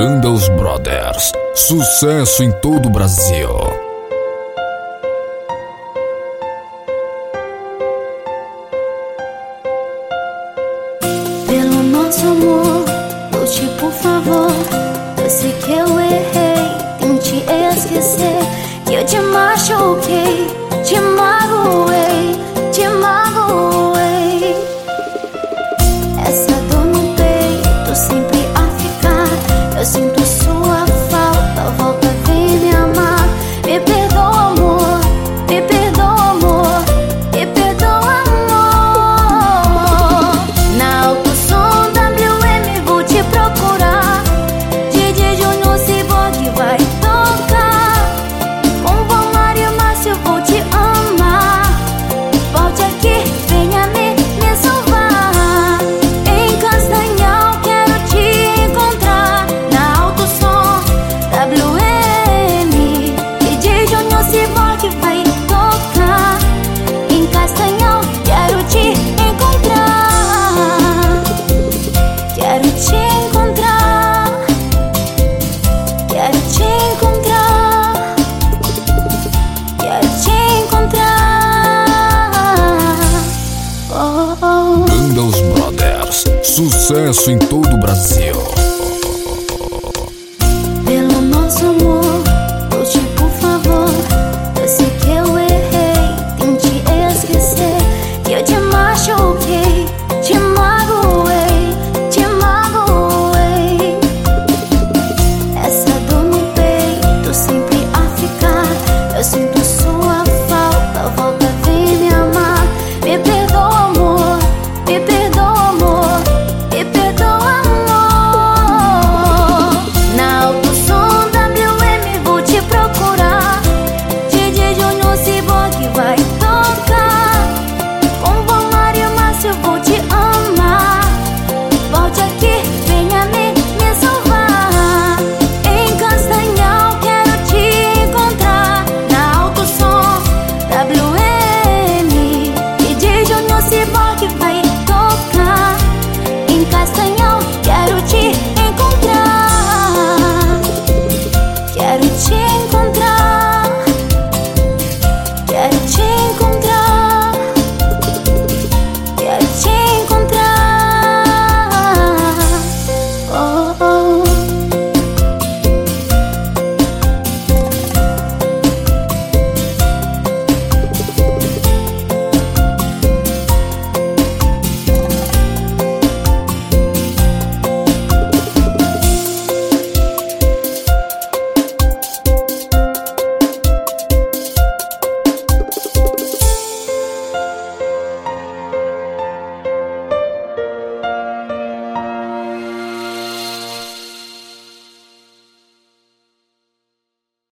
Banda Os Brothers, sucesso em todo o Brasil. Pelo nosso amor, lute por favor. Eu sei que eu errei, tente esquecer que eu te machuquei, te magoei, te magoei. Essa dor no peito sempre a ficar. Eu sinto sua falta, volta, vem me amar. Me perdoa, amor, me perdoa, amor, me perdoa, amor. Na Alto Som WM vou te procurar. DJ Júnior Cyborg vai tocar. Com Valmário Márcio vou te amar. Volte aqui, venha me salvar. Em Castanhal quero te encontrar. Na Alto Som WM DJ Júnior Cyborg vai tocar. Em Castanhal quero te encontrar. Quero te encontrar. Quero te encontrar. Quero te encontrar. Oh, oh. Banda Os Brothers, sucesso em todo o Brasil.